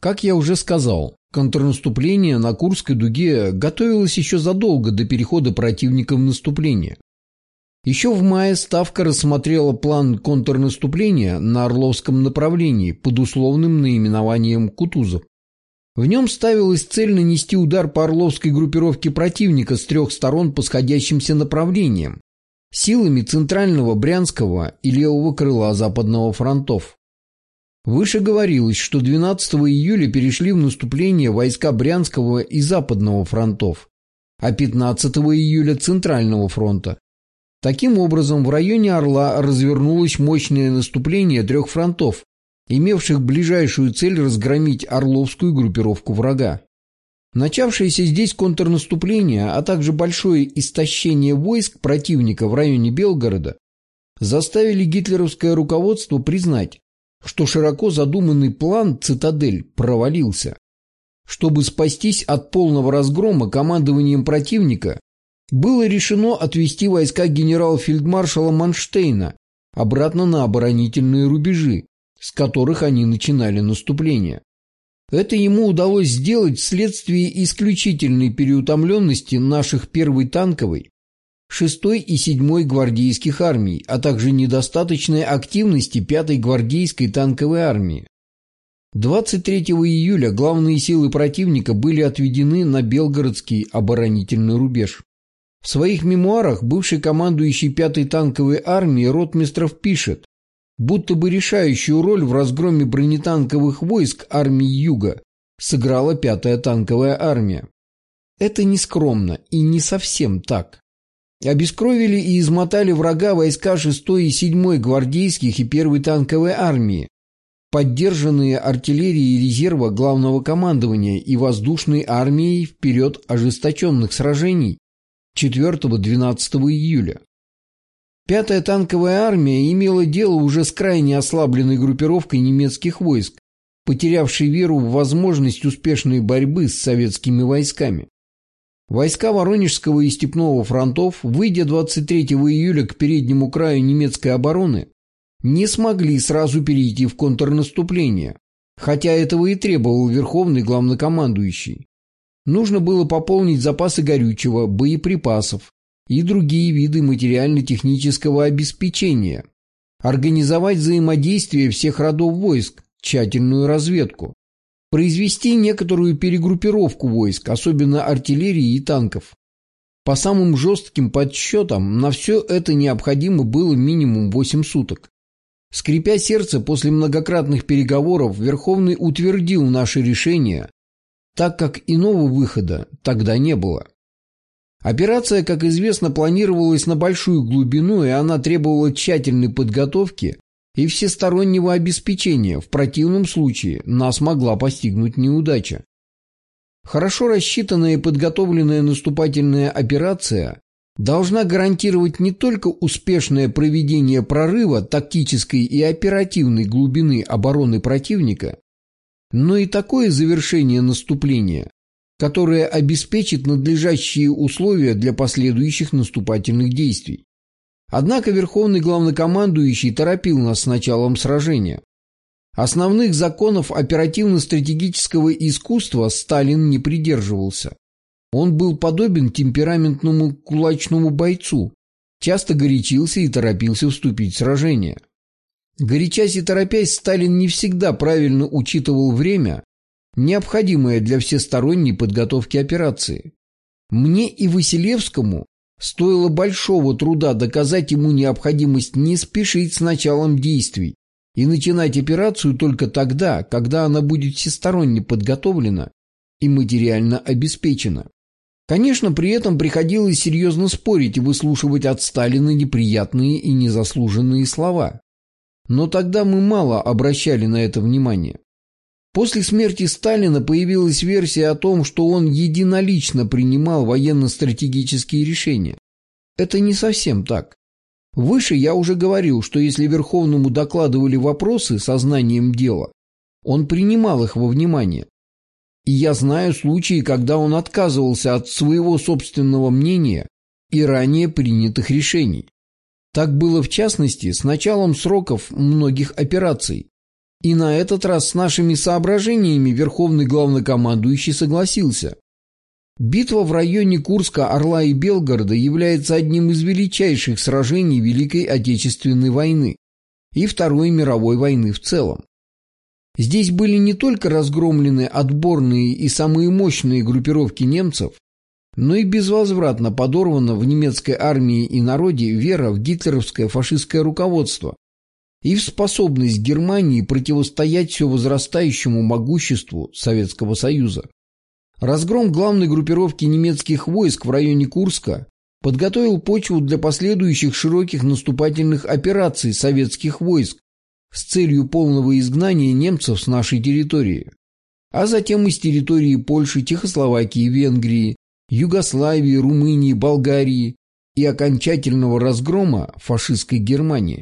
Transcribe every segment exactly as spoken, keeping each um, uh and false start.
Как я уже сказал, контрнаступление на Курской дуге готовилось еще задолго до перехода противника в наступление. Еще в мае Ставка рассмотрела план контрнаступления на Орловском направлении под условным наименованием Кутузов. В нем ставилась цель нанести удар по Орловской группировке противника с трех сторон по сходящимся направлениям силами Центрального, Брянского и левого крыла Западного фронтов. Выше говорилось, что двенадцатого июля перешли в наступление войска Брянского и Западного фронтов, а пятнадцатого июля Центрального фронта. Таким образом, в районе Орла развернулось мощное наступление трех фронтов, имевших ближайшую цель разгромить Орловскую группировку врага. Начавшееся здесь контрнаступление, а также большое истощение войск противника в районе Белгорода заставили гитлеровское руководство признать, что широко задуманный план «Цитадель» провалился. Чтобы спастись от полного разгрома командованием противника, было решено отвести войска генерал-фельдмаршала Манштейна обратно на оборонительные рубежи, с которых они начинали наступление. Это ему удалось сделать вследствие исключительной переутомленности наших первой танковой, шестой и седьмой гвардейских армий, а также недостаточной активности пятой гвардейской танковой армии. двадцать третьего июля главные силы противника были отведены на Белгородский оборонительный рубеж. В своих мемуарах бывший командующий пятой танковой армией Ротмистров пишет, будто бы решающую роль в разгроме бронетанковых войск армии Юга сыграла пятая танковая армия. Это нескромно и не совсем так. Обескровили и измотали врага войска шестой и седьмой гвардейских и первой танковой армии, поддержанные артиллерией резерва главного командования и воздушной армией в период ожесточенных сражений четвёртого-двенадцатого июля. Пятая танковая армия имела дело уже с крайне ослабленной группировкой немецких войск, потерявшей веру в возможность успешной борьбы с советскими войсками. Войска Воронежского и Степного фронтов, выйдя двадцать третьего июля к переднему краю немецкой обороны, не смогли сразу перейти в контрнаступление, хотя этого и требовал Верховный Главнокомандующий. Нужно было пополнить запасы горючего, боеприпасов и другие виды материально-технического обеспечения, организовать взаимодействие всех родов войск, тщательную разведку, произвести некоторую перегруппировку войск, особенно артиллерии и танков. По самым жестким подсчетам, на все это необходимо было минимум восемь суток. Скрипя сердце после многократных переговоров, Верховный утвердил наше решение, так как иного выхода тогда не было. Операция, как известно, планировалась на большую глубину, и она требовала тщательной подготовки и всестороннего обеспечения. В противном случае нас могла постигнуть неудача. Хорошо рассчитанная и подготовленная наступательная операция должна гарантировать не только успешное проведение прорыва тактической и оперативной глубины обороны противника, но и такое завершение наступления, которое обеспечит надлежащие условия для последующих наступательных действий. Однако Верховный Главнокомандующий торопил нас с началом сражения. Основных законов оперативно-стратегического искусства Сталин не придерживался. Он был подобен темпераментному кулачному бойцу, часто горячился и торопился вступить в сражение. Горячась и торопясь, Сталин не всегда правильно учитывал время, необходимое для всесторонней подготовки операции. Мне и Василевскому стоило большого труда доказать ему необходимость не спешить с началом действий и начинать операцию только тогда, когда она будет всесторонне подготовлена и материально обеспечена. Конечно, при этом приходилось серьезно спорить и выслушивать от Сталина неприятные и незаслуженные слова. Но тогда мы мало обращали на это внимание. После смерти Сталина появилась версия о том, что он единолично принимал военно-стратегические решения. Это не совсем так. Выше я уже говорил, что если Верховному докладывали вопросы со знанием дела, он принимал их во внимание. И я знаю случаи, когда он отказывался от своего собственного мнения и ранее принятых решений. Так было в частности с началом сроков многих операций, И на этот раз с нашими соображениями верховный главнокомандующий согласился. Битва в районе Курска, Орла и Белгорода является одним из величайших сражений Великой Отечественной войны и Второй мировой войны в целом. Здесь были не только разгромлены отборные и самые мощные группировки немцев, но и безвозвратно подорвана в немецкой армии и народе вера в гитлеровское фашистское руководство и в способность Германии противостоять все возрастающему могуществу Советского Союза. Разгром главной группировки немецких войск в районе Курска подготовил почву для последующих широких наступательных операций советских войск с целью полного изгнания немцев с нашей территории, а затем из территории Польши, Чехословакии, Венгрии, Югославии, Румынии, Болгарии и окончательного разгрома фашистской Германии.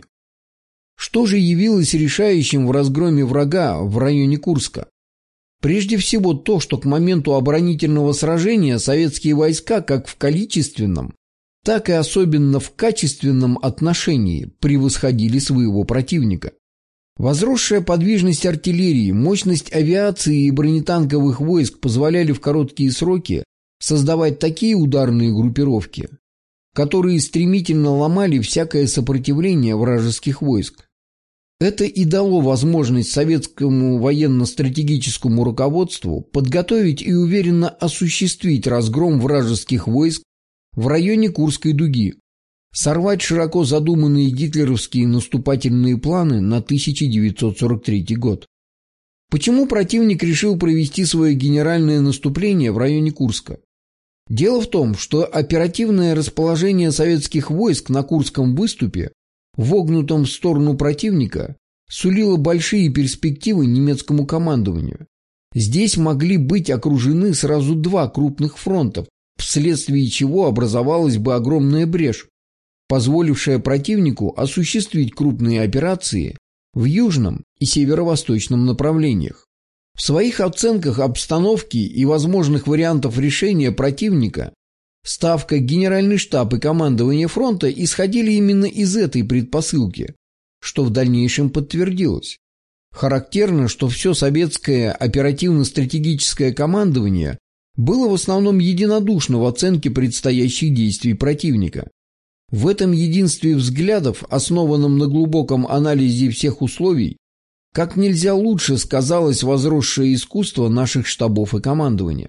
Что же явилось решающим в разгроме врага в районе Курска? Прежде всего то, что к моменту оборонительного сражения советские войска как в количественном, так и особенно в качественном отношении превосходили своего противника. Возросшая подвижность артиллерии, мощность авиации и бронетанковых войск позволяли в короткие сроки создавать такие ударные группировки, которые стремительно ломали всякое сопротивление вражеских войск. Это и дало возможность советскому военно-стратегическому руководству подготовить и уверенно осуществить разгром вражеских войск в районе Курской дуги, сорвать широко задуманные гитлеровские наступательные планы на тысяча девятьсот сорок третий год. Почему противник решил провести свое генеральное наступление в районе Курска? Дело в том, что оперативное расположение советских войск на Курском выступе, вогнутом в сторону противника, сулило большие перспективы немецкому командованию. Здесь могли быть окружены сразу два крупных фронта, вследствие чего образовалась бы огромная брешь, позволившая противнику осуществить крупные операции в южном и северо-восточном направлениях. В своих оценках обстановки и возможных вариантов решения противника Ставка, Генеральный штаб и командование фронта исходили именно из этой предпосылки, что в дальнейшем подтвердилось. Характерно, что все советское оперативно-стратегическое командование было в основном единодушно в оценке предстоящих действий противника. В этом единстве взглядов, основанном на глубоком анализе всех условий, как нельзя лучше сказалось возросшее искусство наших штабов и командования.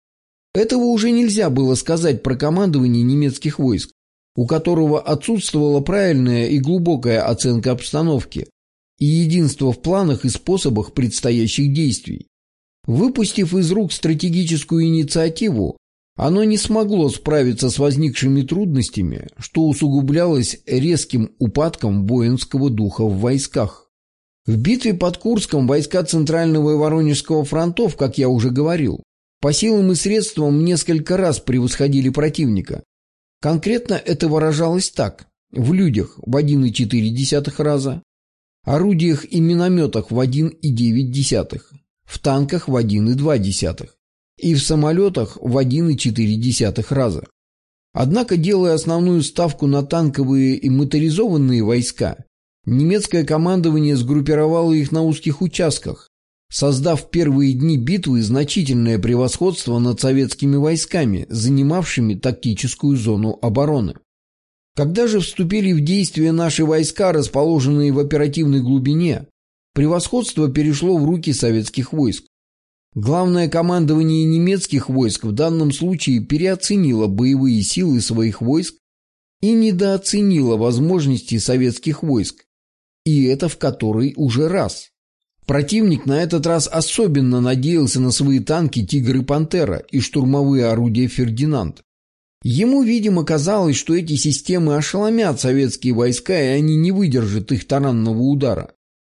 Этого уже нельзя было сказать про командование немецких войск, у которого отсутствовала правильная и глубокая оценка обстановки и единство в планах и способах предстоящих действий. Выпустив из рук стратегическую инициативу, оно не смогло справиться с возникшими трудностями, что усугублялось резким упадком воинского духа в войсках. В битве под Курском войска Центрального и Воронежского фронтов, как я уже говорил, по силам и средствам несколько раз превосходили противника. Конкретно это выражалось так: в людях в один и четыре десятых раза, орудиях и минометах в один и девять десятых, в танках в один и два десятых и в самолетах в один и четыре десятых раза. Однако, делая основную ставку на танковые и моторизованные войска, немецкое командование сгруппировало их на узких участках, создав в первые дни битвы значительное превосходство над советскими войсками, занимавшими тактическую зону обороны. Когда же вступили в действие наши войска, расположенные в оперативной глубине, превосходство перешло в руки советских войск. Главное командование немецких войск в данном случае переоценило боевые силы своих войск и недооценило возможности советских войск, и это в который уже раз. Противник на этот раз особенно надеялся на свои танки «Тигр» и «Пантера» и штурмовые орудия «Фердинанд». Ему, видимо, казалось, что эти системы ошеломят советские войска, и они не выдержат их таранного удара.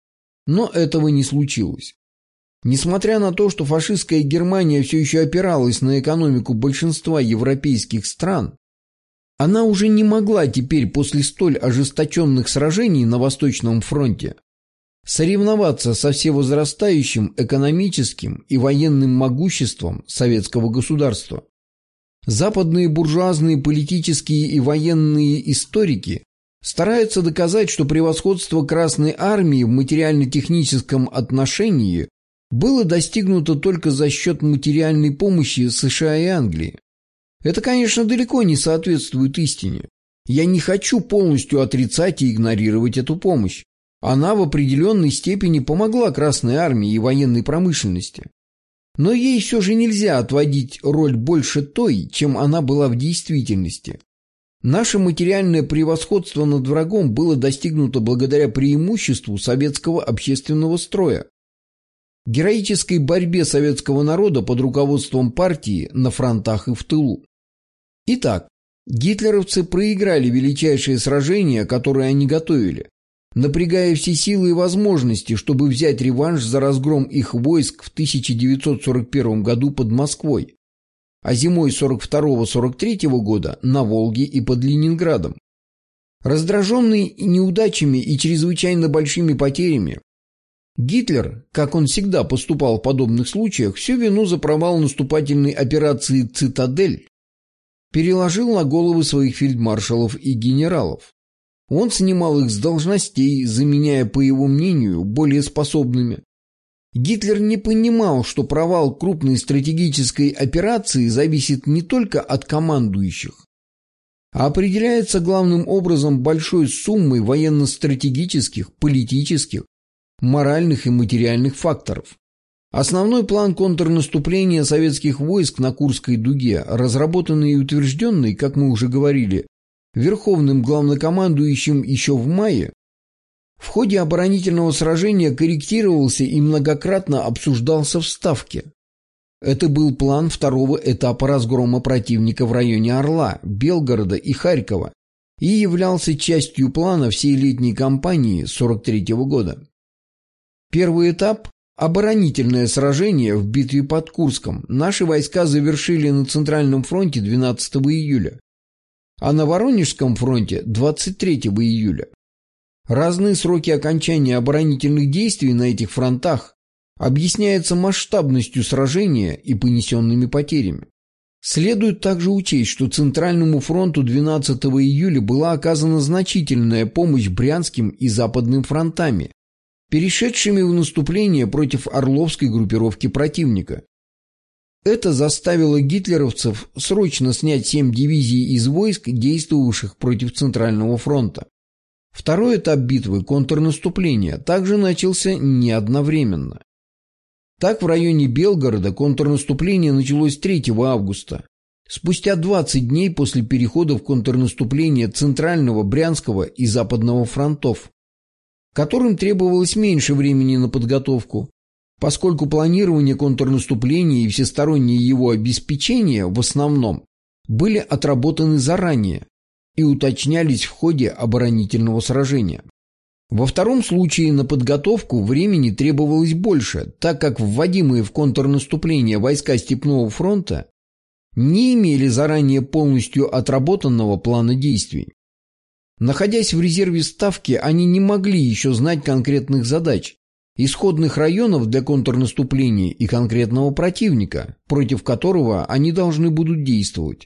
Но этого не случилось. Несмотря на то, что фашистская Германия все еще опиралась на экономику большинства европейских стран, она уже не могла теперь после столь ожесточенных сражений на Восточном фронте соревноваться со всевозрастающим экономическим и военным могуществом советского государства. Западные буржуазные политические и военные историки Стараются доказать, что превосходство Красной Армии в материально-техническом отношении было достигнуто только за счет материальной помощи США и Англии. Это, конечно, далеко не соответствует истине. Я не хочу полностью отрицать и игнорировать эту помощь. Она в определенной степени помогла Красной Армии и военной промышленности. Но ей все же нельзя отводить роль больше той, чем она была в действительности. Наше материальное превосходство над врагом было достигнуто благодаря преимуществу советского общественного строя, героической борьбе советского народа под руководством партии на фронтах и в тылу. Итак, гитлеровцы проиграли величайшее сражение, которое они готовили, напрягая все силы и возможности, чтобы взять реванш за разгром их войск в тысяча девятьсот сорок первом году под Москвой, а зимой сорок второго — сорок третьего года на Волге и под Ленинградом. Раздраженный неудачами и чрезвычайно большими потерями, Гитлер, как он всегда поступал в подобных случаях, всю вину за провал наступательной операции «Цитадель» переложил на головы своих фельдмаршалов и генералов. Он снимал их с должностей, заменяя, по его мнению, более способными. Гитлер не понимал, что провал крупной стратегической операции зависит не только от командующих, а определяется главным образом большой суммой военно-стратегических, политических, моральных и материальных факторов. Основной план контрнаступления советских войск на Курской дуге, разработанный и утвержденный, как мы уже говорили, Верховным главнокомандующим еще в мае, в ходе оборонительного сражения корректировался и многократно обсуждался в Ставке. Это был план второго этапа разгрома противника в районе Орла, Белгорода и Харькова и являлся частью плана всей летней кампании сорок третьего года. Первый этап – оборонительное сражение в битве под Курском. Наши войска завершили на Центральном фронте двенадцатого июля, а на Воронежском фронте двадцать третьего июля. Разные сроки окончания оборонительных действий на этих фронтах объясняются масштабностью сражения и понесенными потерями. Следует также учесть, что Центральному фронту двенадцатого июля была оказана значительная помощь Брянским и Западным фронтами, перешедшими в наступление против Орловской группировки противника. Это заставило гитлеровцев срочно снять семь дивизий из войск, действовавших против Центрального фронта. Второй этап битвы, контрнаступления, также начался не одновременно. Так, в районе Белгорода контрнаступление началось третьего августа, спустя двадцать дней после перехода в контрнаступление Центрального, Брянского и Западного фронтов, которым требовалось меньше времени на подготовку, поскольку планирование контрнаступления и всестороннее его обеспечение в основном были отработаны заранее и уточнялись в ходе оборонительного сражения. Во втором случае на подготовку времени требовалось больше, так как вводимые в контрнаступление войска Степного фронта не имели заранее полностью отработанного плана действий. Находясь в резерве Ставки, они не могли еще знать конкретных задач, исходных районов для контрнаступления и конкретного противника, против которого они должны будут действовать.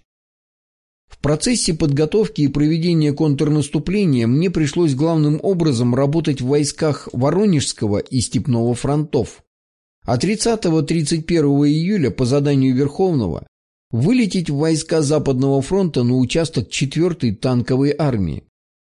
В процессе подготовки и проведения контрнаступления мне пришлось главным образом работать в войсках Воронежского и Степного фронтов, а тридцатого — тридцать первого июля по заданию Верховного вылететь в войска Западного фронта на участок четвёртой танковой армии.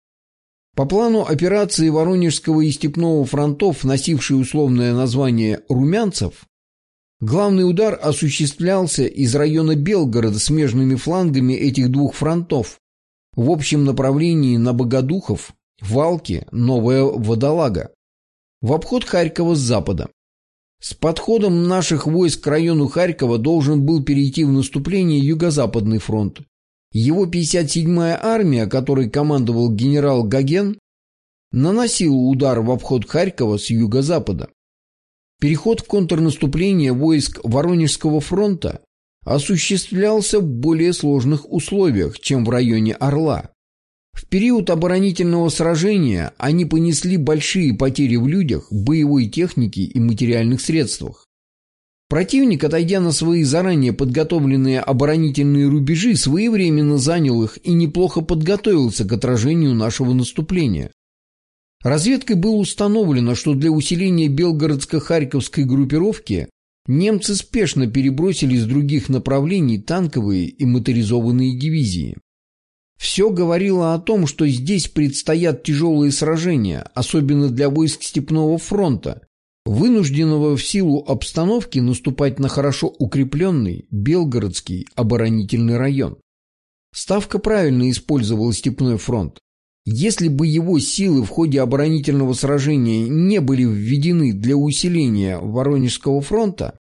По плану операции Воронежского и Степного фронтов, носившей условное название «Румянцев», главный удар осуществлялся из района Белгорода смежными флангами этих двух фронтов в общем направлении на Богодухов, Валки, Новая Водолага, в обход Харькова с запада. С подходом наших войск к району Харькова должен был перейти в наступление Юго-Западный фронт. Его пятьдесят седьмая армия, которой командовал генерал Гоген, наносила удар в обход Харькова с юго-запада. Переход в контрнаступление войск Воронежского фронта осуществлялся в более сложных условиях, чем в районе Орла. В период оборонительного сражения они понесли большие потери в людях, боевой технике и материальных средствах. Противник, отойдя на свои заранее подготовленные оборонительные рубежи, своевременно занял их и неплохо подготовился к отражению нашего наступления. Разведкой было установлено, что для усиления белгородско-харьковской группировки немцы спешно перебросили с других направлений танковые и моторизованные дивизии. Все говорило о том, что здесь предстоят тяжелые сражения, особенно для войск Степного фронта, вынужденного в силу обстановки наступать на хорошо укрепленный Белгородский оборонительный район. Ставка правильно использовала Степной фронт. Если бы его силы в ходе оборонительного сражения не были введены для усиления Воронежского фронта,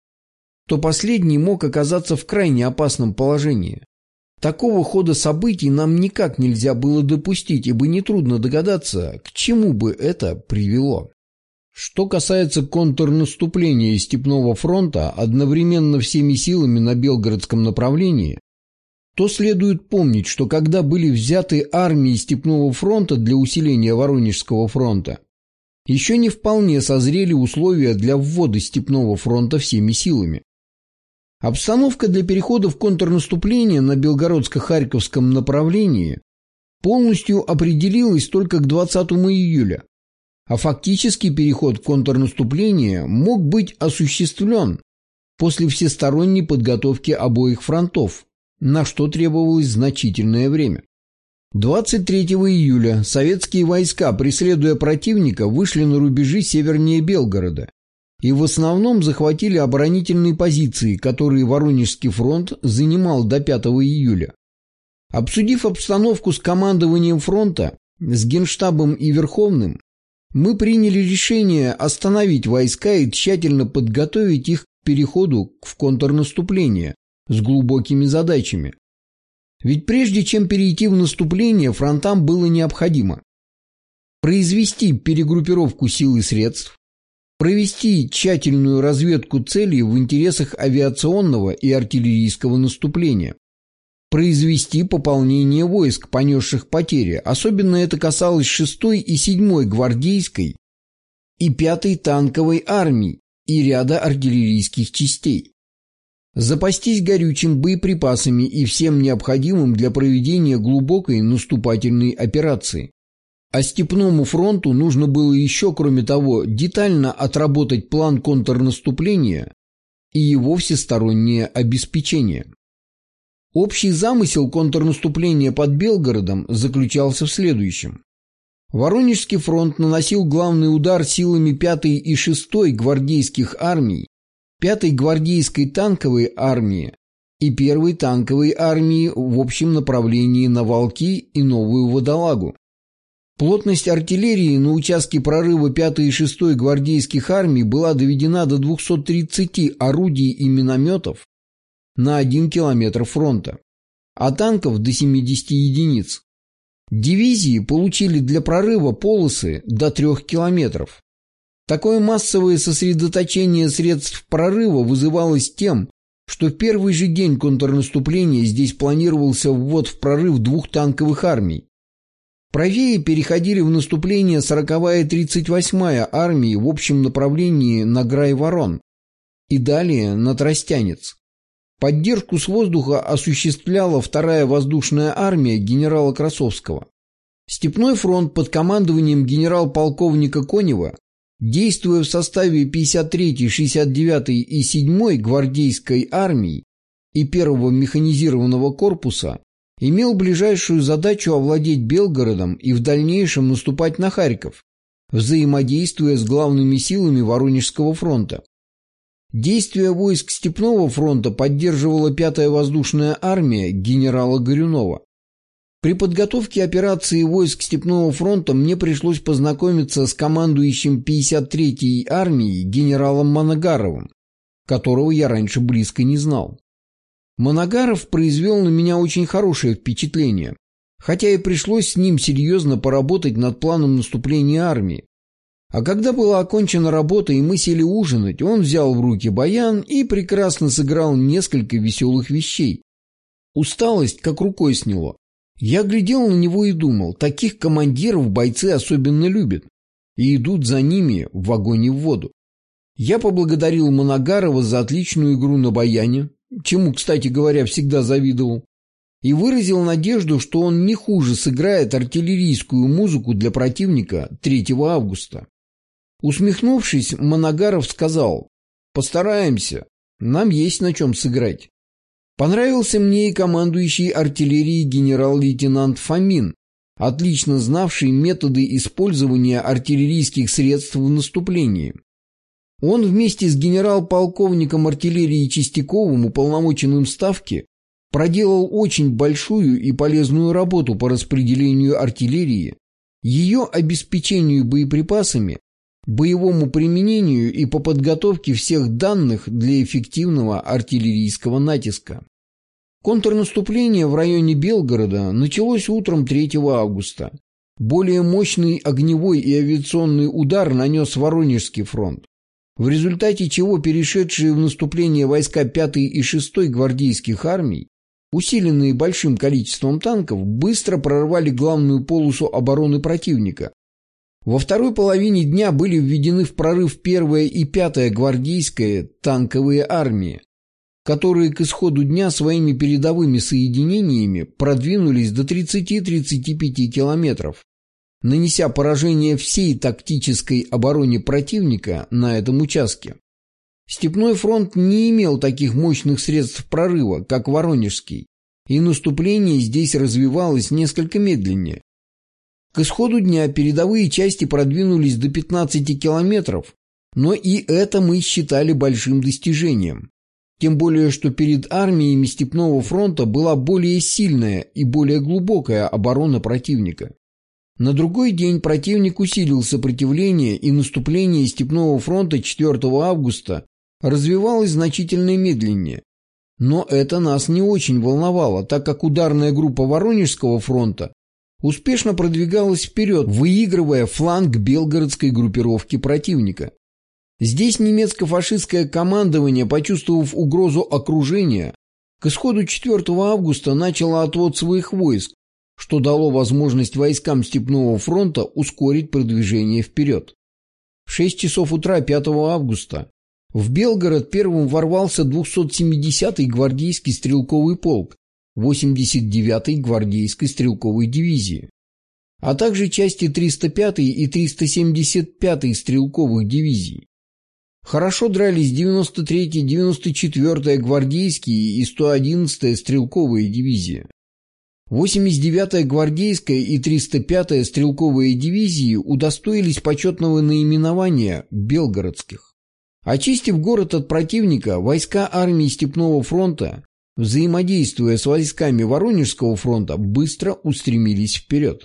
то последний мог оказаться в крайне опасном положении. Такого хода событий нам никак нельзя было допустить, ибо нетрудно догадаться, к чему бы это привело. Что касается контрнаступления Степного фронта одновременно всеми силами на Белгородском направлении, то следует помнить, что когда были взяты армии Степного фронта для усиления Воронежского фронта, еще не вполне созрели условия для ввода Степного фронта всеми силами. Обстановка для перехода в контрнаступление на Белгородско-Харьковском направлении полностью определилась только к двадцатому июля, а фактический переход в контрнаступление мог быть осуществлен после всесторонней подготовки обоих фронтов, на что требовалось значительное время. двадцать третьего июля советские войска, преследуя противника, вышли на рубежи севернее Белгорода и в основном захватили оборонительные позиции, которые Воронежский фронт занимал до пятого июля. Обсудив обстановку с командованием фронта, с Генштабом и Верховным, мы приняли решение остановить войска и тщательно подготовить их к переходу в контрнаступление с глубокими задачами. Ведь прежде чем перейти в наступление, фронтам было необходимо произвести перегруппировку сил и средств, провести тщательную разведку целей в интересах авиационного и артиллерийского наступления, произвести пополнение войск, понесших потери, особенно это касалось шестой и седьмой гвардейской и пятой танковой армий и ряда артиллерийских частей, запастись горючим, боеприпасами и всем необходимым для проведения глубокой наступательной операции. А Степному фронту нужно было еще, кроме того, детально отработать план контрнаступления и его всестороннее обеспечение. Общий замысел контрнаступления под Белгородом заключался в следующем. Воронежский фронт наносил главный удар силами пятой и шестой гвардейских армий, пятой гвардейской танковой армии и первой танковой армии в общем направлении на Волки и Новую Водолагу. Плотность артиллерии на участке прорыва пятой и шестой гвардейских армий была доведена до двухсот тридцати орудий и минометов на один километр фронта, а танков до семидесяти единиц. Дивизии получили для прорыва полосы до трех километров. Такое массовое сосредоточение средств прорыва вызывалось тем, что в первый же день контрнаступления здесь планировался ввод в прорыв двух танковых армий. Правее переходили в наступление сороковая и тридцать восьмая армии в общем направлении на Грай-Ворон и далее на Тростянец. Поддержку с воздуха осуществляла вторая воздушная армия генерала Красовского. Степной фронт под командованием генерал-полковника Конева, действуя в составе пятьдесят третьей, шестьдесят девятой и седьмой гвардейской армий и первого механизированного корпуса, имел ближайшую задачу овладеть Белгородом и в дальнейшем наступать на Харьков, взаимодействуя с главными силами Воронежского фронта. Действия войск Степного фронта поддерживала пятая воздушная армия генерала Горюнова. При подготовке операции войск Степного фронта мне пришлось познакомиться с командующим пятьдесят третьей армией генералом Моногаровым, которого я раньше близко не знал. Моногаров произвел на меня очень хорошее впечатление, хотя и пришлось с ним серьезно поработать над планом наступления армии. А когда была окончена работа и мы сели ужинать, он взял в руки баян и прекрасно сыграл несколько веселых вещей. Усталость как рукой сняло. Я глядел на него и думал, таких командиров бойцы особенно любят и идут за ними в огонь и в воду. Я поблагодарил Моногарова за отличную игру на баяне, чему, кстати говоря, всегда завидовал, и выразил надежду, что он не хуже сыграет артиллерийскую музыку для противника третьего августа. Усмехнувшись, Моногаров сказал: «Постараемся, нам есть на чем сыграть». Понравился мне и командующий артиллерией генерал-лейтенант Фомин, отлично знавший методы использования артиллерийских средств в наступлении. Он вместе с генерал-полковником артиллерии Чистяковым, уполномоченным Ставки, проделал очень большую и полезную работу по распределению артиллерии, ее обеспечению боеприпасами, боевому применению и по подготовке всех данных для эффективного артиллерийского натиска. Контрнаступление в районе Белгорода началось утром третьего августа. Более мощный огневой и авиационный удар нанес Воронежский фронт, в результате чего перешедшие в наступление войска пятой и шестой гвардейских армий, усиленные большим количеством танков, быстро прорвали главную полосу обороны противника. Во второй половине дня были введены в прорыв первая и пятая гвардейские танковые армии, которые к исходу дня своими передовыми соединениями продвинулись до тридцати-тридцати пяти километров, нанеся поражение всей тактической обороне противника на этом участке. Степной фронт не имел таких мощных средств прорыва, как Воронежский, и наступление здесь развивалось несколько медленнее. К исходу дня передовые части продвинулись до пятнадцати километров, но и это мы считали большим достижением. Тем более, что перед армиями Степного фронта была более сильная и более глубокая оборона противника. На другой день противник усилил сопротивление, и наступление Степного фронта четвёртого августа развивалось значительно медленнее. Но это нас не очень волновало, так как ударная группа Воронежского фронта успешно продвигалась вперед, выигрывая фланг белгородской группировки противника. Здесь немецко-фашистское командование, почувствовав угрозу окружения, к исходу четвёртого августа начало отвод своих войск, что дало возможность войскам Степного фронта ускорить продвижение вперед. В шесть часов утра пятого августа в Белгород первым ворвался двухсот семидесятый гвардейский стрелковый полк восемьдесят девятой гвардейской стрелковой дивизии, а также части триста пятой и триста семьдесят пятой стрелковых дивизий. Хорошо дрались девяносто третья, девяносто четвёртая гвардейские и сто одиннадцатая стрелковые дивизии. восемьдесят девятая гвардейская и триста пятая стрелковые дивизии удостоились почетного наименования «белгородских». Очистив город от противника, войска армии Степного фронта, взаимодействуя с войсками Воронежского фронта, быстро устремились вперед.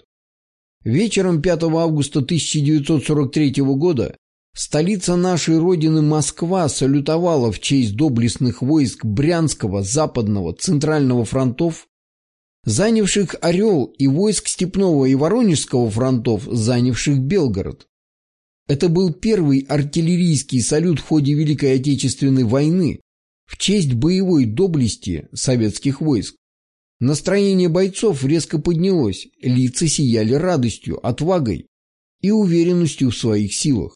Вечером пятого августа тысяча девятьсот сорок третьего года столица нашей Родины Москва салютовала в честь доблестных войск Брянского, Западного, Центрального фронтов, занявших Орел, и войск Степного и Воронежского фронтов, занявших Белгород. Это был первый артиллерийский салют в ходе Великой Отечественной войны в честь боевой доблести советских войск. Настроение бойцов резко поднялось, лица сияли радостью, отвагой и уверенностью в своих силах.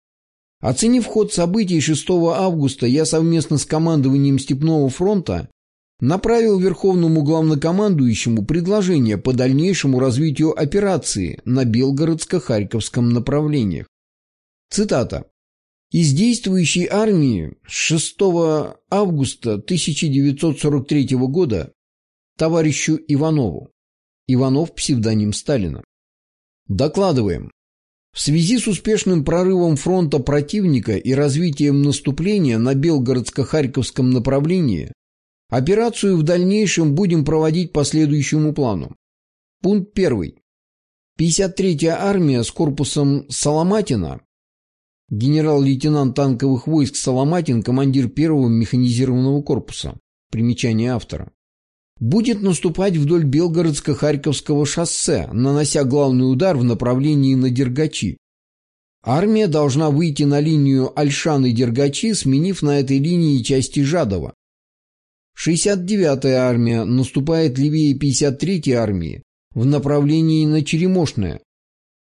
Оценив ход событий шестого августа, я совместно с командованием Степного фронта направил Верховному главнокомандующему предложение по дальнейшему развитию операции на Белгородско-Харьковском направлениях. Цитата. «Из действующей армии с шестого августа тысяча девятьсот сорок третьего года товарищу Иванову». Иванов – псевдоним Сталина. Докладываем. В связи с успешным прорывом фронта противника и развитием наступления на Белгородско-Харьковском направлении операцию в дальнейшем будем проводить по следующему плану. Пункт первый. пятьдесят третья армия с корпусом Соломатина, генерал-лейтенант танковых войск Соломатин, командир первого механизированного корпуса. Примечание автора. Будет наступать вдоль Белгородско-Харьковского шоссе, нанося главный удар в направлении на Дергачи. Армия должна выйти на линию Ольшан и Дергачи, сменив на этой линии части Жадова. шестьдесят девятая армия наступает левее пятьдесят третьей армии в направлении на Черемошное.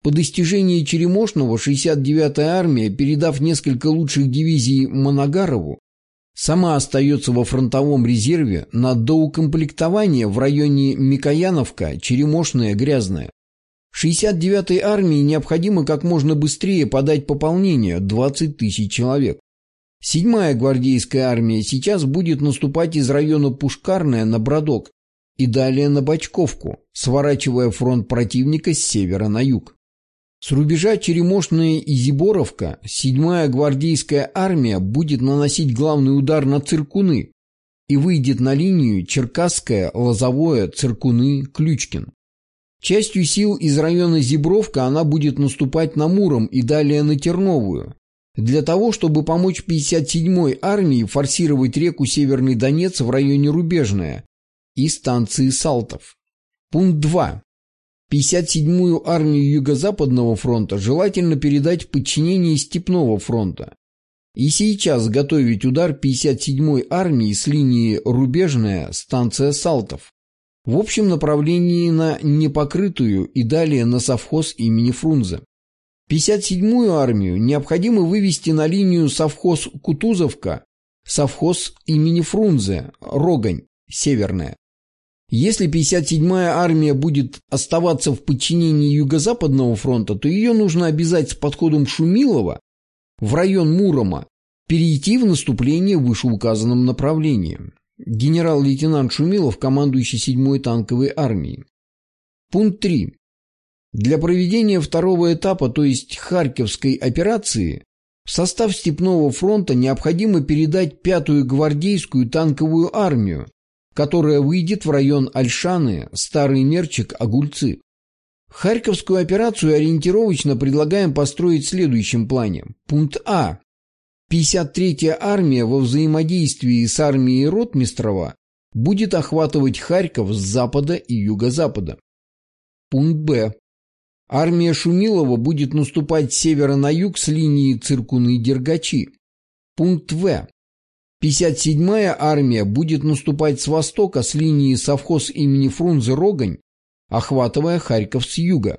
По достижении Черемошного шестьдесят девятая армия, передав несколько лучших дивизий Моногарову, сама остается во фронтовом резерве на доукомплектование в районе Микояновка, Черемошная, Грязная. шестьдесят девятой армии необходимо как можно быстрее подать пополнение двадцать тысяч человек. седьмая гвардейская армия сейчас будет наступать из района Пушкарная на Бродок и далее на Бочковку, сворачивая фронт противника с севера на юг. С рубежа Черемошная и Зиборовка седьмая гвардейская армия будет наносить главный удар на Циркуны и выйдет на линию Черкасское, Лозовое, Циркуны, Ключкин. Частью сил из района Зибровка она будет наступать на Муром и далее на Терновую, для того, чтобы помочь пятьдесят седьмой армии форсировать реку Северный Донец в районе Рубежная и станции Салтов. Пункт два. пятьдесят седьмую армию Юго-Западного фронта желательно передать в подчинение Степного фронта и сейчас готовить удар пятьдесят седьмой армии с линии Рубежная, станция Салтов в общем направлении на Непокрытую и далее на совхоз имени Фрунзе. пятьдесят седьмую армию необходимо вывести на линию совхоз Кутузовка, совхоз имени Фрунзе, Рогань, Северная. Если пятьдесят седьмая армия будет оставаться в подчинении Юго-Западного фронта, то ее нужно обязать с подходом Шумилова в район Мурома перейти в наступление в вышеуказанном направлении. Генерал-лейтенант Шумилов, командующий седьмой танковой армией. Пункт три. Для проведения второго этапа, то есть Харьковской операции, в состав Степного фронта необходимо передать пятую гвардейскую танковую армию, которая выйдет в район Ольшаны, Старый Мерчик, Огульцы. Харьковскую операцию ориентировочно предлагаем построить в следующем плане. Пункт А. пятьдесят третья армия во взаимодействии с армией Ротмистрова будет охватывать Харьков с запада и юго-запада. Пункт Б. Армия Шумилова будет наступать с севера на юг с линии Циркуны-Дергачи. Пункт В. пятьдесят седьмая армия будет наступать с востока с линии совхоз имени Фрунзе Рогань, охватывая Харьков с юга.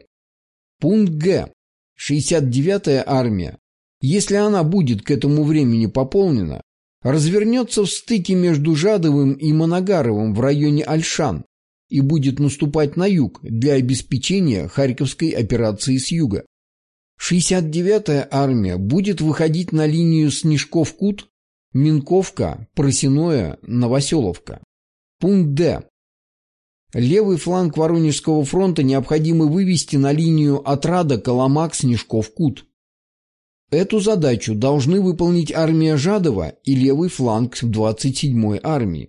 Пункт Г. шестьдесят девятая армия, если она будет к этому времени пополнена, развернется в стыке между Жадовым и Моногаровым в районе Ольшан и будет наступать на юг для обеспечения Харьковской операции с юга. шестьдесят девятая армия будет выходить на линию Снежков-Кут, Минковка, Просиное, Новоселовка. Пункт Д. Левый фланг Воронежского фронта необходимо вывести на линию отрада Коломак-Снежков-Кут. Эту задачу должны выполнить армия Жадова и левый фланг двадцать седьмой армии.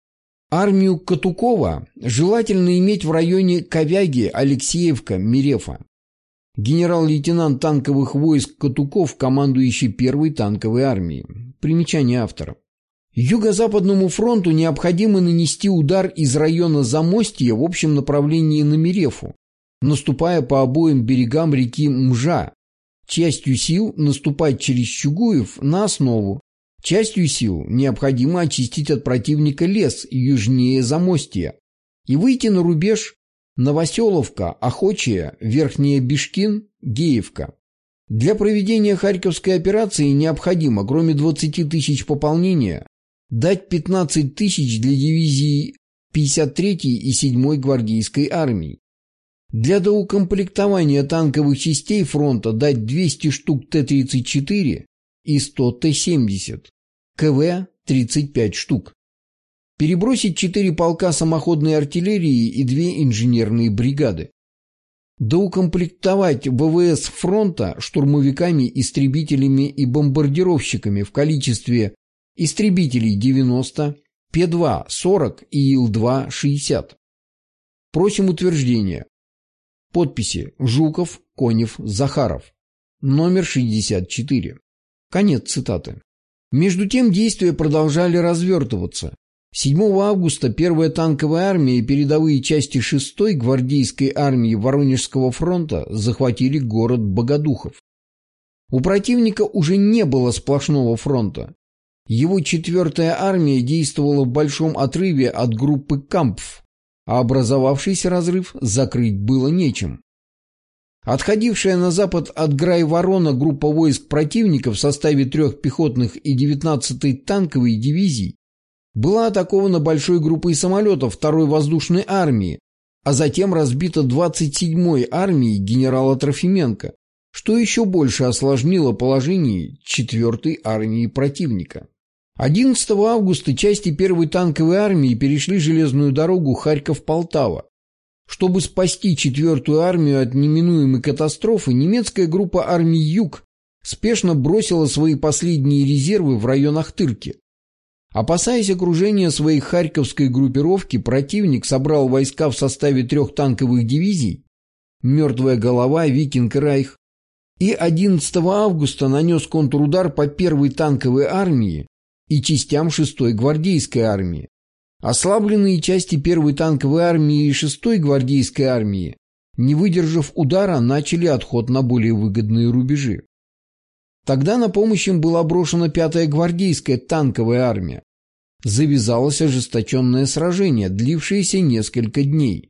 Армию Катукова желательно иметь в районе Ковяги, Алексеевка, Мирефа. Генерал-лейтенант танковых войск Катуков, командующий первой танковой армией. Примечание автора. Юго-Западному фронту необходимо нанести удар из района Замостья в общем направлении на Мирефу, наступая по обоим берегам реки Мжа. Частью сил наступать через Чугуев на основу. Частью сил необходимо очистить от противника лес южнее Замостья и выйти на рубеж Новоселовка, Охочая, Верхняя Бишкин, Геевка. Для проведения Харьковской операции необходимо, кроме двадцати тысяч пополнения, дать пятнадцать тысяч для дивизий пятьдесят третьей и седьмой гвардейской армии. Для доукомплектования танковых частей фронта дать двести штук Т тридцать четыре и сто Т семьдесят, КВ тридцать пять штук. Перебросить четыре полка самоходной артиллерии и две инженерные бригады. Доукомплектовать ВВС фронта штурмовиками, истребителями и бомбардировщиками в количестве истребителей девяносто, П два сорок и Ил два шестьдесят. Просим утверждения. Подписи: Жуков, Конев, Захаров. Номер шестьдесят четыре. Конец цитаты. Между тем действия продолжали развертываться. седьмого августа первая танковая армия и передовые части шестой гвардейской армии Воронежского фронта захватили город Богодухов. У противника уже не было сплошного фронта. Его четвертая армия действовала в большом отрыве от группы Кампф, а образовавшийся разрыв закрыть было нечем. Отходившая на запад от Грайворона группа войск противника в составе трех пехотных и девятнадцатой танковой дивизий была атакована большой группой самолетов второй воздушной армии, а затем разбита двадцать седьмой армией генерала Трофименко, что еще больше осложнило положение четвертой армии противника. одиннадцатого августа части первой танковой армии перешли железную дорогу Харьков-Полтава. Чтобы спасти четвертую армию от неминуемой катастрофы, немецкая группа армий «Юг» спешно бросила свои последние резервы в район Ахтырки. Опасаясь окружения своей харьковской группировки, противник собрал войска в составе трех танковых дивизий «Мертвая голова», «Викинг», «Райх» и одиннадцатого августа нанес контрудар по первой танковой армии и частям шестой гвардейской армии. Ослабленные части первой танковой армии и шестой гвардейской армии, не выдержав удара, начали отход на более выгодные рубежи. Тогда на помощь им была брошена пятая гвардейская танковая армия. Завязалось ожесточенное сражение, длившееся несколько дней.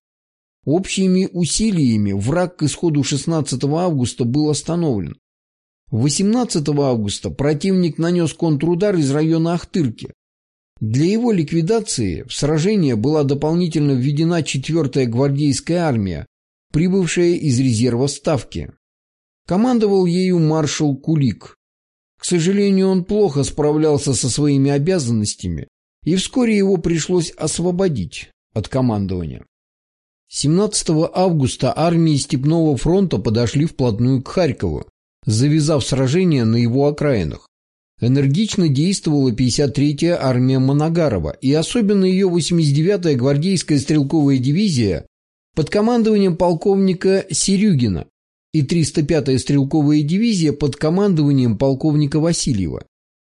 Общими усилиями враг к исходу шестнадцатого августа был остановлен. восемнадцатого августа противник нанес контрудар из района Ахтырки. Для его ликвидации в сражение была дополнительно введена четвертая гвардейская армия, прибывшая из резерва Ставки. Командовал ею маршал Кулик. К сожалению, он плохо справлялся со своими обязанностями, и вскоре его пришлось освободить от командования. семнадцатого августа армии Степного фронта подошли вплотную к Харькову, завязав сражение на его окраинах. Энергично действовала пятьдесят третья армия Моногарова и особенно ее восемьдесят девятая гвардейская стрелковая дивизия под командованием полковника Серюгина и триста пятая стрелковая дивизия под командованием полковника Васильева.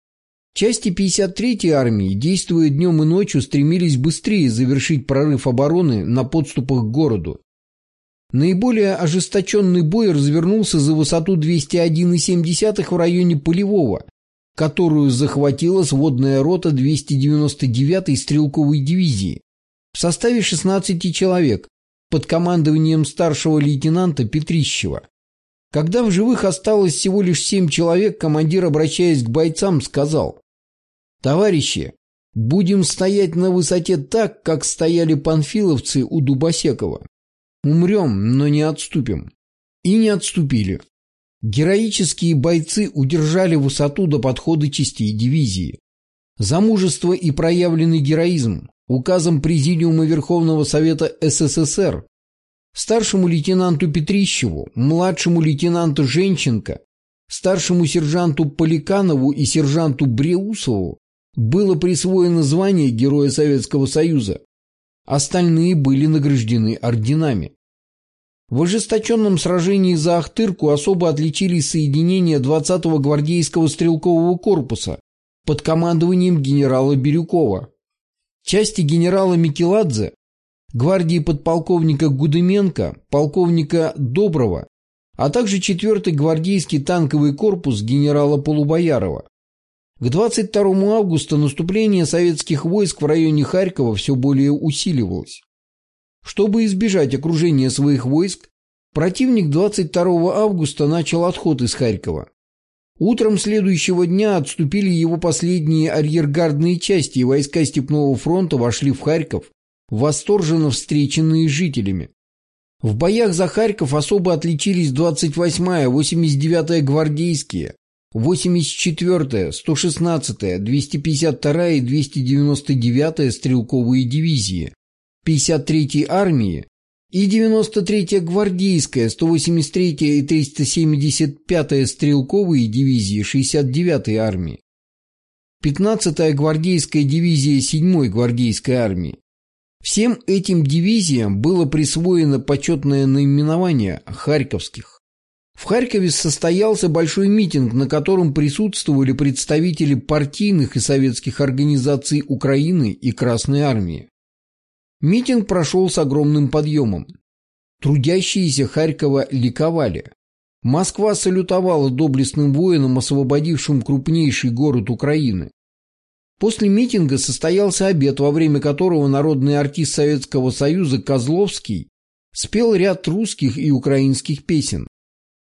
Части пятьдесят третьей армии, действуя днем и ночью, стремились быстрее завершить прорыв обороны на подступах к городу. Наиболее ожесточенный бой развернулся за высоту двести один и семь десятых в районе Полевого, которую захватила сводная рота двести девяносто девятой стрелковой дивизии в составе шестнадцати человек под командованием старшего лейтенанта Петрищева. Когда в живых осталось всего лишь семь человек, командир, обращаясь к бойцам, сказал: «Товарищи, будем стоять на высоте так, как стояли панфиловцы у Дубосекова. Умрем, но не отступим». И не отступили. Героические бойцы удержали высоту до подхода частей дивизии. За мужество и проявленный героизм указом Президиума Верховного Совета СССР старшему лейтенанту Петрищеву, младшему лейтенанту Женченко, старшему сержанту Поликанову и сержанту Бреусову было присвоено звание Героя Советского Союза. Остальные были награждены орденами. В ожесточенном сражении за Ахтырку особо отличились соединения двадцатого гвардейского стрелкового корпуса под командованием генерала Бирюкова, части генерала Микеладзе, гвардии подполковника Гудыменко, полковника Доброва, а также четвертый гвардейский танковый корпус генерала Полубоярова. К двадцать второму августа наступление советских войск в районе Харькова все более усиливалось. Чтобы избежать окружения своих войск, противник двадцать второго августа начал отход из Харькова. Утром следующего дня отступили его последние арьергардные части, и войска Степного фронта вошли в Харьков, восторженно встреченные жителями. В боях за Харьков особо отличились двадцать восьмая, восемьдесят девятая гвардейские, восемьдесят четвёртая, сто шестнадцатая, двести пятьдесят вторая и двести девяносто девятая стрелковые дивизии, пятьдесят третьей армии и девяносто третья гвардейская, сто восемьдесят третья и триста семьдесят пятая стрелковые дивизии шестьдесят девятой армии, пятнадцатая гвардейская дивизия седьмой гвардейской армии. Всем этим дивизиям было присвоено почетное наименование «Харьковских». В Харькове состоялся большой митинг, на котором присутствовали представители партийных и советских организаций Украины и Красной армии. Митинг прошел с огромным подъемом. Трудящиеся Харькова ликовали. Москва салютовала доблестным воинам, освободившим крупнейший город Украины. После митинга состоялся обед, во время которого народный артист Советского Союза Козловский спел ряд русских и украинских песен.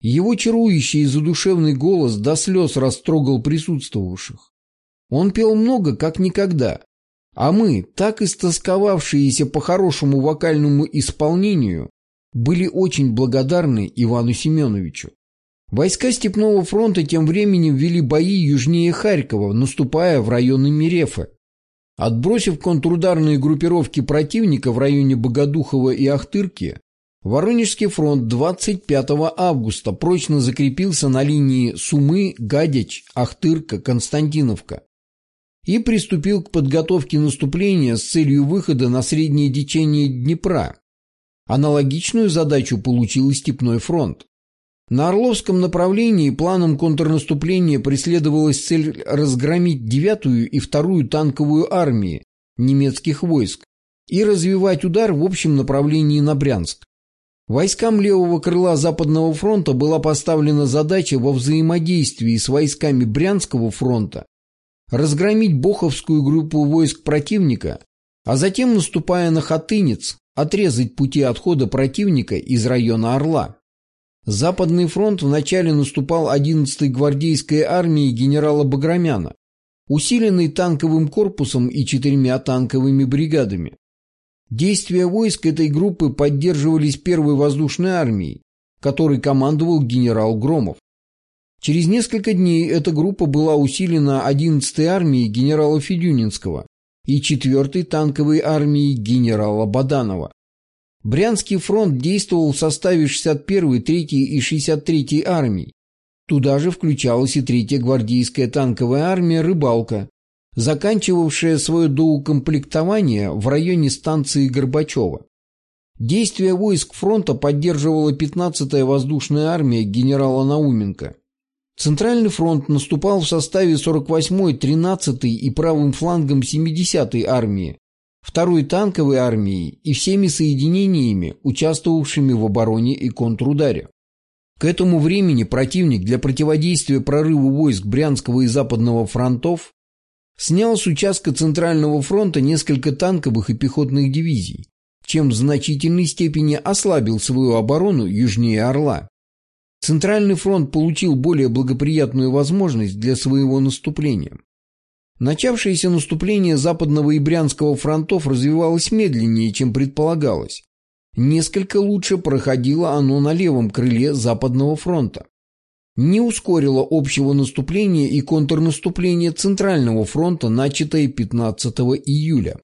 Его чарующий и задушевный голос до слез растрогал присутствовавших. Он пел много, как никогда, а мы, так истосковавшиеся по хорошему вокальному исполнению, были очень благодарны Ивану Семеновичу. Войска Степного фронта тем временем вели бои южнее Харькова, наступая в районы Мерефы. Отбросив контрударные группировки противника в районе Богодухова и Ахтырки, Воронежский фронт двадцать пятого августа прочно закрепился на линии Сумы, Гадяч, Ахтырка, Константиновка и приступил к подготовке наступления с целью выхода на среднее течение Днепра. Аналогичную задачу получил и Степной фронт. На Орловском направлении планом контрнаступления преследовалась цель разгромить девятую и вторую танковую армии немецких войск и развивать удар в общем направлении на Брянск. Войскам левого крыла Западного фронта была поставлена задача во взаимодействии с войсками Брянского фронта разгромить Боховскую группу войск противника, а затем, наступая на Хатынец, отрезать пути отхода противника из района Орла. Западный фронт вначале наступал одиннадцатой гвардейской армией генерала Баграмяна, усиленной танковым корпусом и четырьмя танковыми бригадами. Действия войск этой группы поддерживались первой воздушной армией, которой командовал генерал Громов. Через несколько дней эта группа была усилена одиннадцатой армией генерала Федюнинского и четвертой танковой армией генерала Баданова. Брянский фронт действовал в составе шестьдесят первой, третьей и шестьдесят третьей армий. Туда же включалась и третья гвардейская танковая армия «Рыбалка», заканчивавшая свое доукомплектование в районе станции Горбачева. Действия войск фронта поддерживала пятнадцатая воздушная армия генерала Науменко. Центральный фронт наступал в составе сорок восьмой, тринадцатой и правым флангом семидесятой армии, второй танковой армией и всеми соединениями, участвовавшими в обороне и контрударе. К этому времени противник для противодействия прорыву войск Брянского и Западного фронтов снял с участка Центрального фронта несколько танковых и пехотных дивизий, чем в значительной степени ослабил свою оборону южнее Орла. Центральный фронт получил более благоприятную возможность для своего наступления. Начавшееся наступление Западного и Брянского фронтов развивалось медленнее, чем предполагалось. Несколько лучше проходило оно на левом крыле Западного фронта. Не ускорило общего наступления и контрнаступление Центрального фронта, начатое пятнадцатого июля.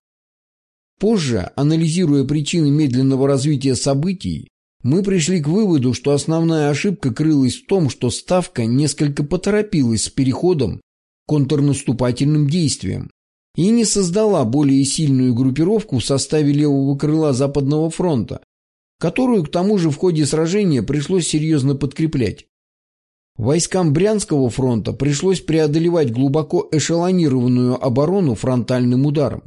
Позже, анализируя причины медленного развития событий, мы пришли к выводу, что основная ошибка крылась в том, что Ставка несколько поторопилась с переходом к контрнаступательным действиям и не создала более сильную группировку в составе левого крыла Западного фронта, которую к тому же в ходе сражения пришлось серьезно подкреплять. Войскам Брянского фронта пришлось преодолевать глубоко эшелонированную оборону фронтальным ударом.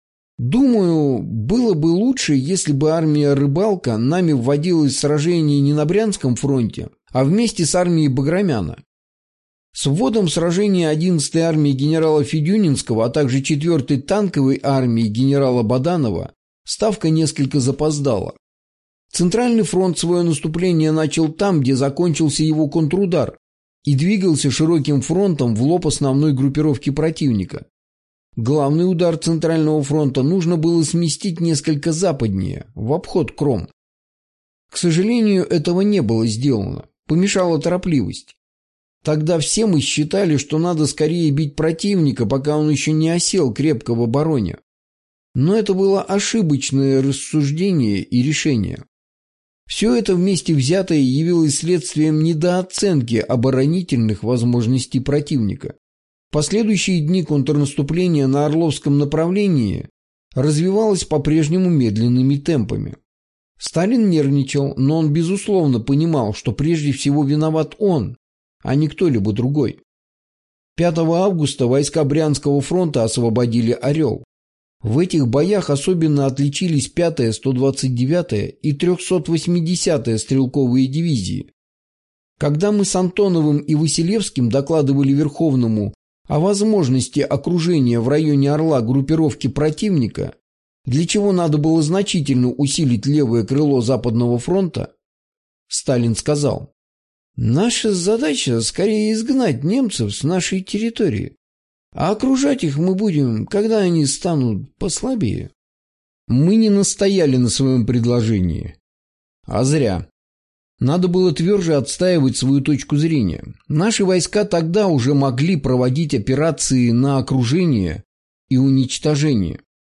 Думаю, было бы лучше, если бы армия Рыбалка нами вводилась в сражение не на Брянском фронте, а вместе с армией Баграмяна. С вводом сражения одиннадцатой армии генерала Федюнинского, а также четвертой танковой армии генерала Баданова Ставка несколько запоздала. Центральный фронт свое наступление начал там, где закончился его контрудар, и двигался широким фронтом в лоб основной группировки противника. Главный удар Центрального фронта нужно было сместить несколько западнее, в обход Кром. К сожалению, этого не было сделано, помешала торопливость. Тогда все мы считали, что надо скорее бить противника, пока он еще не осел крепко в обороне. Но это было ошибочное рассуждение и решение. Все это вместе взятое явилось следствием недооценки оборонительных возможностей противника. Последующие дни контрнаступления на Орловском направлении развивалось по-прежнему медленными темпами. Сталин нервничал, но он безусловно понимал, что прежде всего виноват он, а не кто-либо другой. пятого августа войска Брянского фронта освободили Орел. В этих боях особенно отличились пятая, сто двадцать девятая и триста восьмидесятая стрелковые дивизии. Когда мы с Антоновым и Василевским докладывали Верховному о возможности окружения в районе Орла группировки противника, для чего надо было значительно усилить левое крыло Западного фронта, Сталин сказал: Наша задача скорее изгнать немцев с нашей территории, а окружать их мы будем, когда они станут послабее. Мы не настояли на своем предложении. А зря. Надо было тверже отстаивать свою точку зрения. Наши войска тогда уже могли проводить операции на окружение и уничтожение.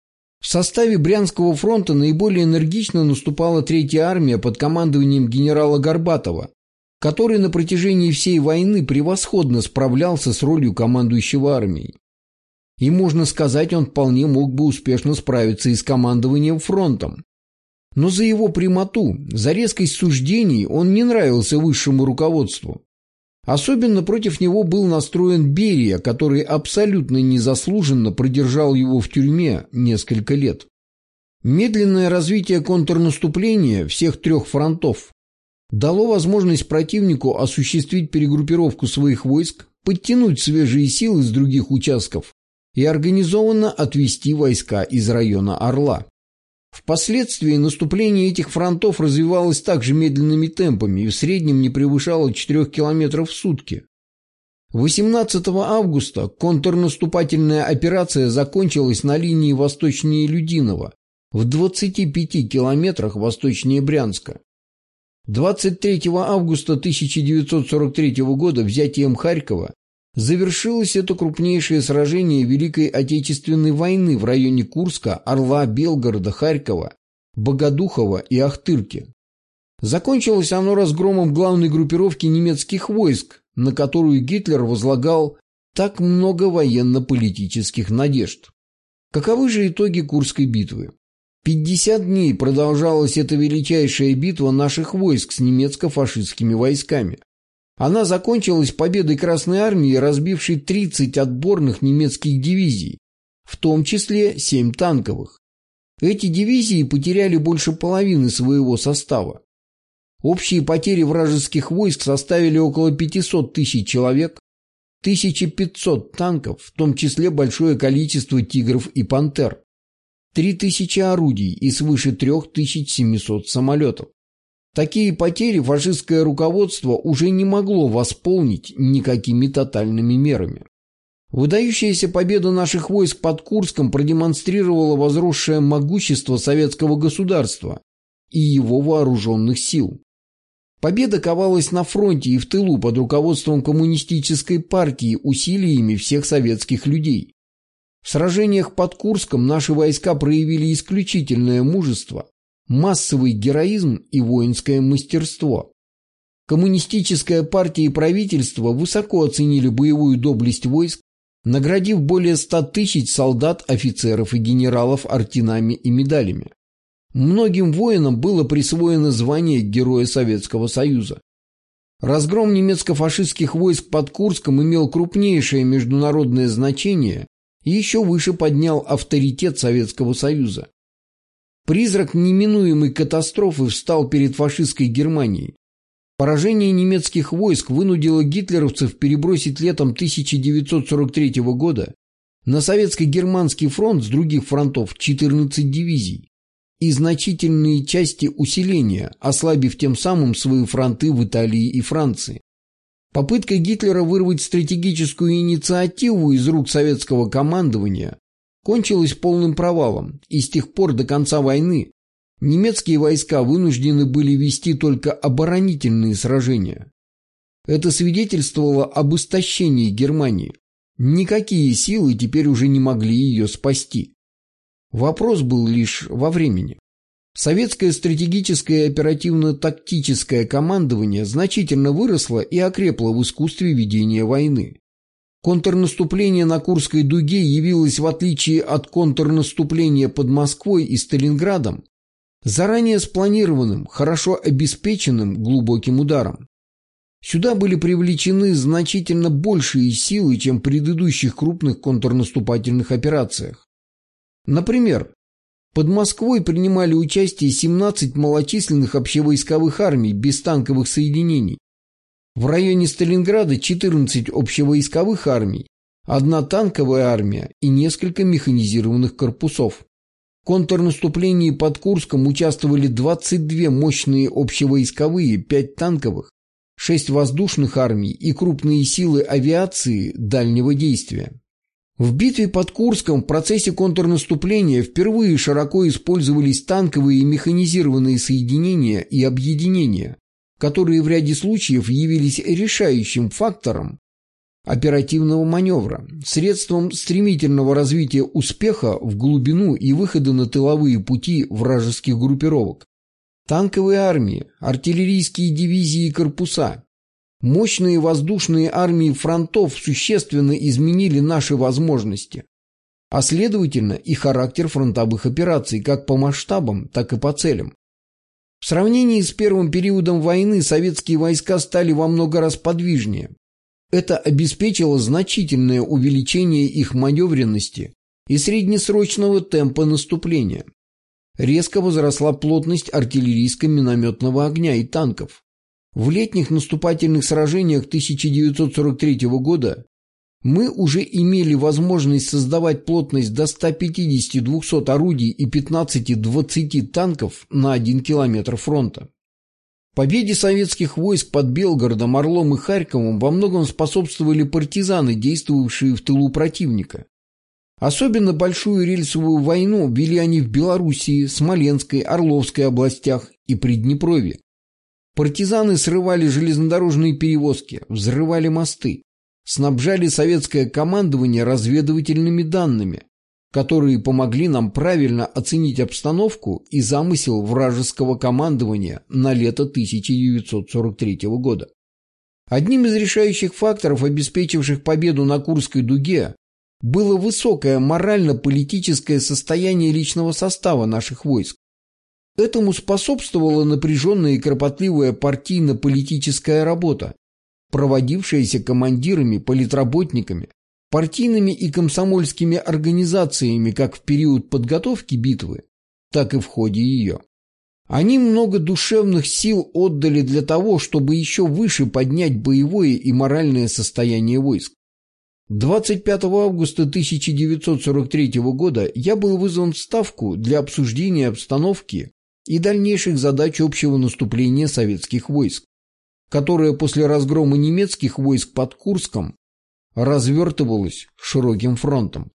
В составе Брянского фронта наиболее энергично наступала Третья армия под командованием генерала Горбатова, который на протяжении всей войны превосходно справлялся с ролью командующего армией. И, можно сказать, он вполне мог бы успешно справиться и с командованием фронтом. Но за его прямоту, за резкость суждений он не нравился высшему руководству. Особенно против него был настроен Берия, который абсолютно незаслуженно продержал его в тюрьме несколько лет. Медленное развитие контрнаступления всех трех фронтов дало возможность противнику осуществить перегруппировку своих войск, подтянуть свежие силы с других участков и организованно отвести войска из района Орла. Впоследствии наступление этих фронтов развивалось также медленными темпами и в среднем не превышало четырёх километров в сутки. восемнадцатого августа контрнаступательная операция закончилась на линии восточнее Людиново, в двадцати пяти километрах восточнее Брянска. двадцать третьего августа тысяча девятьсот сорок третьего года взятием Харькова завершилось это крупнейшее сражение Великой Отечественной войны в районе Курска, Орла, Белгорода, Харькова, Богодухова и Ахтырки. Закончилось оно разгромом главной группировки немецких войск, на которую Гитлер возлагал так много военно-политических надежд. Каковы же итоги Курской битвы? пятьдесят дней продолжалась эта величайшая битва наших войск с немецко-фашистскими войсками. Она закончилась победой Красной армии, разбившей тридцать отборных немецких дивизий, в том числе семь танковых. Эти дивизии потеряли больше половины своего состава. Общие потери вражеских войск составили около пятисот тысяч человек, тысяча пятьсот танков, в том числе большое количество «Тигров» и «Пантер», три тысячи орудий и свыше трёх тысяч семисот самолетов. Такие потери фашистское руководство уже не могло восполнить никакими тотальными мерами. Выдающаяся победа наших войск под Курском продемонстрировала возросшее могущество советского государства и его вооруженных сил. Победа ковалась на фронте и в тылу под руководством коммунистической партии усилиями всех советских людей. В сражениях под Курском наши войска проявили исключительное мужество, массовый героизм и воинское мастерство. Коммунистическая партия и правительство высоко оценили боевую доблесть войск, наградив более ста тысяч солдат, офицеров и генералов орденами и медалями. Многим воинам было присвоено звание Героя Советского Союза. Разгром немецко-фашистских войск под Курском имел крупнейшее международное значение и еще выше поднял авторитет Советского Союза. Призрак неминуемой катастрофы встал перед фашистской Германией. Поражение немецких войск вынудило гитлеровцев перебросить летом тысяча девятьсот сорок третьего года на советско-германский фронт с других фронтов четырнадцать дивизий и значительные части усиления, ослабив тем самым свои фронты в Италии и Франции. Попытка Гитлера вырвать стратегическую инициативу из рук советского командования кончилась полным провалом, и с тех пор до конца войны немецкие войска вынуждены были вести только оборонительные сражения. Это свидетельствовало об истощении Германии. Никакие силы теперь уже не могли ее спасти. Вопрос был лишь во времени. Советское стратегическое и оперативно-тактическое командование значительно выросло и окрепло в искусстве ведения войны. Контрнаступление на Курской дуге явилось, в отличие от контрнаступления под Москвой и Сталинградом, заранее спланированным, хорошо обеспеченным глубоким ударом. Сюда были привлечены значительно большие силы, чем в предыдущих крупных контрнаступательных операциях. Например, под Москвой принимали участие семнадцать малочисленных общевойсковых армий без танковых соединений. В районе Сталинграда четырнадцать общевойсковых армий, одна танковая армия и несколько механизированных корпусов. В контрнаступлении под Курском участвовали двадцать две мощные общевойсковые, пять танковых шесть воздушных армий и крупные силы авиации дальнего действия. В битве под Курском в процессе контрнаступления впервые широко использовались танковые и механизированные соединения и объединения, которые в ряде случаев явились решающим фактором оперативного маневра, средством стремительного развития успеха в глубину и выхода на тыловые пути вражеских группировок. Танковые армии, артиллерийские дивизии и корпуса, мощные воздушные армии фронтов существенно изменили наши возможности, а следовательно и характер фронтовых операций как по масштабам, так и по целям. В сравнении с первым периодом войны советские войска стали во много раз подвижнее. Это обеспечило значительное увеличение их маневренности и среднесрочного темпа наступления. Резко возросла плотность артиллерийско-минометного огня и танков. В летних наступательных сражениях тысяча девятьсот сорок третьего года мы уже имели возможность создавать плотность до ста пятидесяти — двухсот орудий и пятнадцати-двадцати танков на один километр фронта. Победе советских войск под Белгородом, Орлом и Харьковом во многом способствовали партизаны, действовавшие в тылу противника. Особенно большую рельсовую войну вели они в Белоруссии, Смоленской, Орловской областях и Приднепровье. Партизаны срывали железнодорожные перевозки, взрывали мосты, снабжали советское командование разведывательными данными, которые помогли нам правильно оценить обстановку и замысел вражеского командования на лето тысяча девятьсот сорок третьего года. Одним из решающих факторов, обеспечивших победу на Курской дуге, было высокое морально-политическое состояние личного состава наших войск. Этому способствовала напряженная и кропотливая партийно-политическая работа, проводившаяся командирами, политработниками, партийными и комсомольскими организациями как в период подготовки битвы, так и в ходе ее. Они много душевных сил отдали для того, чтобы еще выше поднять боевое и моральное состояние войск. двадцать пятого августа тысяча девятьсот сорок третьего года я был вызван в Ставку для обсуждения обстановки и дальнейших задач общего наступления советских войск, которое после разгрома немецких войск под Курском развертывалось широким фронтом.